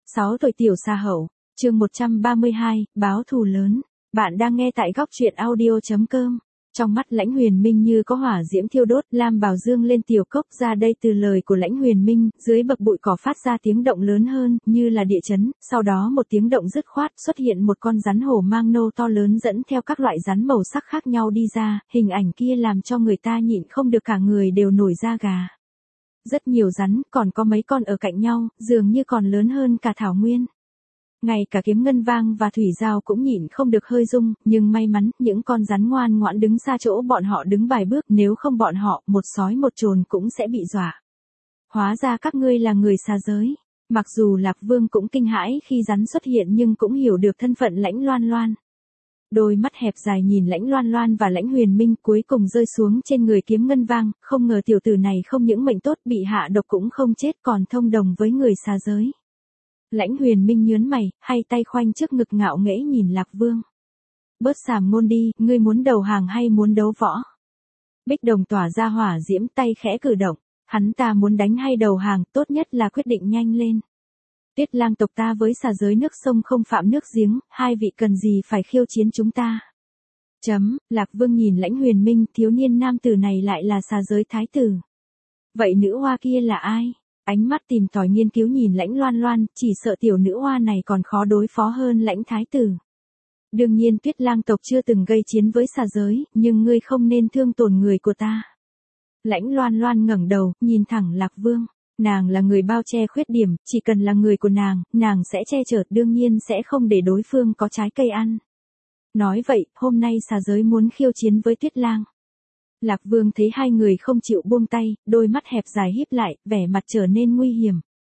6 tuổi tiểu xà hậu, chương 132, báo thù lớn. Bạn đang nghe tại góc truyện audio.com. Trong mắt Lãnh Huyền Minh như có hỏa diễm thiêu đốt, lam bào dương lên tiểu cốc ra đây. Từ lời của Lãnh Huyền Minh, dưới bậc bụi cỏ phát ra tiếng động lớn hơn, như là địa chấn, sau đó một tiếng động dứt khoát, xuất hiện một con rắn hổ mang nâu to lớn dẫn theo các loại rắn màu sắc khác nhau đi ra, hình ảnh kia làm cho người ta nhịn không được cả người đều nổi da gà. Rất nhiều rắn, còn có mấy con ở cạnh nhau, dường như còn lớn hơn cả thảo nguyên. Ngay cả Kiếm Ngân Vang và Thủy Giao cũng nhịn không được hơi rung, nhưng may mắn, những con rắn ngoan ngoãn đứng xa chỗ bọn họ đứng vài bước, nếu không bọn họ, một sói một trồn cũng sẽ bị dọa. Hóa ra các ngươi là người xa giới. Mặc dù Lạc Vương cũng kinh hãi khi rắn xuất hiện nhưng cũng hiểu được thân phận Lãnh Loan Loan. Đôi mắt hẹp dài nhìn Lãnh Loan Loan và Lãnh Huyền Minh cuối cùng rơi xuống trên người Kiếm Ngân Vang, không ngờ tiểu tử này không những mệnh tốt bị hạ độc cũng không chết còn thông đồng với người xa giới. Lãnh Huyền Minh nhướng mày, hai tay khoanh trước ngực ngạo nghễ nhìn Lạc Vương. Bớt sàm ngôn đi, ngươi muốn đầu hàng hay muốn đấu võ? Bích Đồng tỏa ra hỏa diễm, tay khẽ cử động, hắn ta muốn đánh hay đầu hàng, tốt nhất là quyết định nhanh lên. Tiết Lang tộc ta với xà giới nước sông không phạm nước giếng, hai vị cần gì phải khiêu chiến chúng ta? Lạc Vương nhìn Lãnh Huyền Minh, thiếu niên nam tử này lại là xà giới thái tử. Vậy nữ hoa kia là ai? Ánh mắt tìm tòi nghiên cứu nhìn Lãnh Loan Loan, chỉ sợ tiểu nữ hoa này còn khó đối phó hơn Lãnh thái tử. Đương nhiên Tuyết Lang tộc chưa từng gây chiến với xà giới, nhưng ngươi không nên thương tổn người của ta. Lãnh Loan Loan ngẩng đầu, nhìn thẳng Lạc Vương. Nàng là người bao che khuyết điểm, chỉ cần là người của nàng sẽ che chở, đương nhiên sẽ không để đối phương có trái cây ăn. Nói vậy, hôm nay xà giới muốn khiêu chiến với Tuyết Lang. Lạc Vương thấy hai người không chịu buông tay, đôi mắt hẹp dài híp lại, vẻ mặt trở nên nguy hiểm.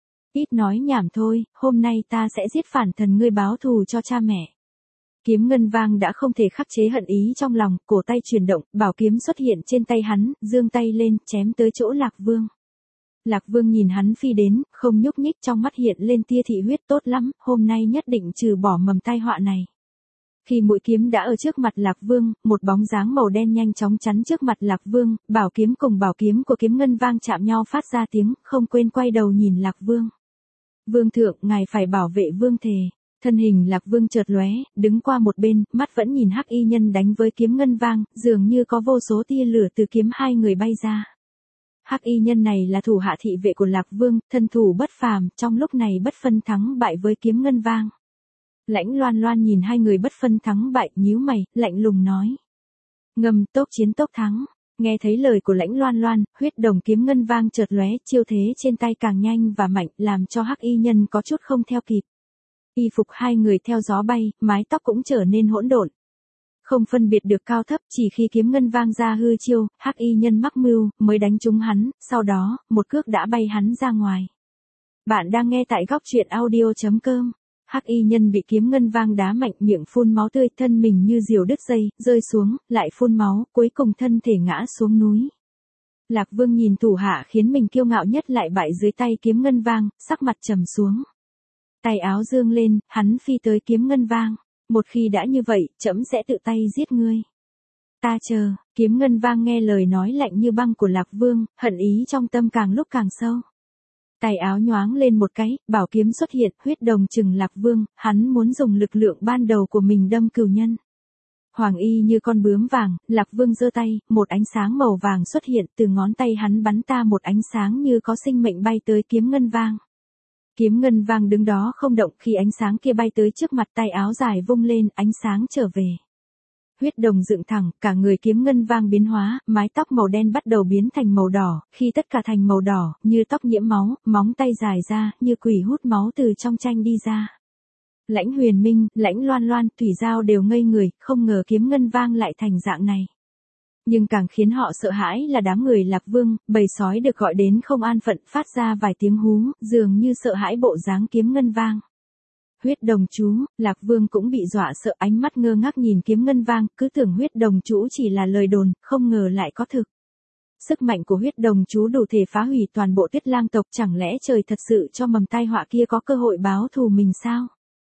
Ít nói nhảm thôi, hôm nay ta sẽ giết phản thần ngươi báo thù cho cha mẹ. Kiếm Ngân Vang đã không thể khắc chế hận ý trong lòng, cổ tay chuyển động, bảo kiếm xuất hiện trên tay hắn, giương tay lên, chém tới chỗ Lạc Vương. Lạc Vương nhìn hắn phi đến, không nhúc nhích, trong mắt hiện lên tia thị huyết. Tốt lắm, hôm nay nhất định trừ bỏ mầm tai họa này. Khi mũi kiếm đã ở trước mặt Lạc Vương, một bóng dáng màu đen nhanh chóng chắn trước mặt Lạc Vương, bảo kiếm cùng bảo kiếm của Kiếm Ngân Vang chạm nhau phát ra tiếng, không quên quay đầu nhìn Lạc Vương. Vương thượng, ngài phải bảo vệ vương thề. Thân hình Lạc Vương chợt lóe, đứng qua một bên, mắt vẫn nhìn Hắc Y Nhân đánh với Kiếm Ngân Vang, dường như có vô số tia lửa từ kiếm hai người bay ra. Hắc Y Nhân này là thủ hạ thị vệ của Lạc Vương, thân thủ bất phàm, trong lúc này bất phân thắng bại với Kiếm Ngân Vang. Lãnh Loan Loan nhìn hai người bất phân thắng bại, nhíu mày, lạnh lùng nói. Ngầm, tốc chiến tốc thắng. Nghe thấy lời của Lãnh Loan Loan, huyết đồng Kiếm Ngân Vang chợt lóe, chiêu thế trên tay càng nhanh và mạnh, làm cho Hắc Y Nhân có chút không theo kịp. Y phục hai người theo gió bay, mái tóc cũng trở nên hỗn độn. Không phân biệt được cao thấp, chỉ khi Kiếm Ngân Vang ra hư chiêu, Hắc Y Nhân mắc mưu, mới đánh trúng hắn, sau đó, một cước đã bay hắn ra ngoài. Bạn đang nghe tại góc truyện audio.com. Hắc Y Nhân bị Kiếm Ngân Vang đá mạnh, miệng phun máu tươi, thân mình như diều đứt dây, rơi xuống, lại phun máu, cuối cùng thân thể ngã xuống núi. Lạc Vương nhìn thủ hạ khiến mình kiêu ngạo nhất lại bại dưới tay Kiếm Ngân Vang, sắc mặt trầm xuống. Tay áo dương lên, hắn phi tới Kiếm Ngân Vang. Một khi đã như vậy, trẫm sẽ tự tay giết ngươi. Ta chờ. Kiếm Ngân Vang nghe lời nói lạnh như băng của Lạc Vương, hận ý trong tâm càng lúc càng sâu. Tay áo nhoáng lên một cái, bảo kiếm xuất hiện, huyết đồng chừng Lạc Vương, hắn muốn dùng lực lượng ban đầu của mình đâm cừu nhân. Hoàng y như con bướm vàng, Lạc Vương giơ tay, một ánh sáng màu vàng xuất hiện, từ ngón tay hắn bắn ta một ánh sáng như có sinh mệnh bay tới Kiếm Ngân Vang. Kiếm Ngân Vang đứng đó không động, khi ánh sáng kia bay tới trước mặt, tay áo dài vung lên, ánh sáng trở về. Huyết đồng dựng thẳng, cả người Kiếm Ngân Vang biến hóa, mái tóc màu đen bắt đầu biến thành màu đỏ, khi tất cả thành màu đỏ, như tóc nhiễm máu, móng tay dài ra, như quỷ hút máu từ trong tranh đi ra. Lãnh Huyền Minh, Lãnh Loan Loan, Thủy Giao đều ngây người, không ngờ Kiếm Ngân Vang lại thành dạng này. Nhưng càng khiến họ sợ hãi là đám người Lạc Vương, bầy sói được gọi đến không an phận phát ra vài tiếng hú, dường như sợ hãi bộ dáng Kiếm Ngân Vang. Huyết đồng chú, Lạc Vương cũng bị dọa sợ, ánh mắt ngơ ngác nhìn Kiếm Ngân Vang, cứ tưởng huyết đồng chú chỉ là lời đồn, không ngờ lại có thực. Sức mạnh của huyết đồng chú đủ thể phá hủy toàn bộ Tiết Lang tộc, chẳng lẽ trời thật sự cho mầm tai họa kia có cơ hội báo thù mình sao?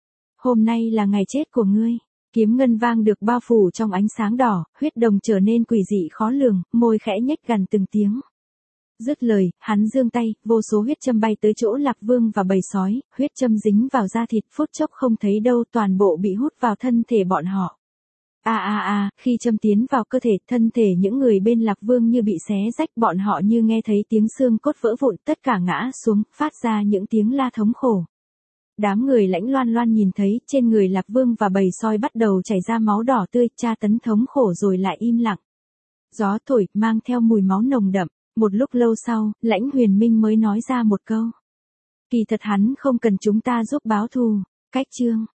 Hôm nay là ngày chết của ngươi. Kiếm Ngân Vang được bao phủ trong ánh sáng đỏ, huyết đồng trở nên quỷ dị khó lường, môi khẽ nhếch gần từng tiếng. Dứt lời, hắn giương tay, vô số huyết châm bay tới chỗ Lạp Vương và bầy sói, huyết châm dính vào da thịt, phút chốc không thấy đâu, toàn bộ bị hút vào thân thể bọn họ. Khi châm tiến vào cơ thể, thân thể những người bên Lạp Vương như bị xé rách, bọn họ như nghe thấy tiếng xương cốt vỡ vụn, tất cả ngã xuống, phát ra những tiếng la thống khổ. Đám người Lãnh Loan Loan nhìn thấy, trên người Lạp Vương và bầy sói bắt đầu chảy ra máu đỏ tươi, tra tấn thống khổ rồi lại im lặng. Gió thổi, mang theo mùi máu nồng đậm. Một lúc lâu sau, Lãnh Huyền Minh mới nói ra một câu. Kỳ thật hắn không cần chúng ta giúp báo thù. Cách chương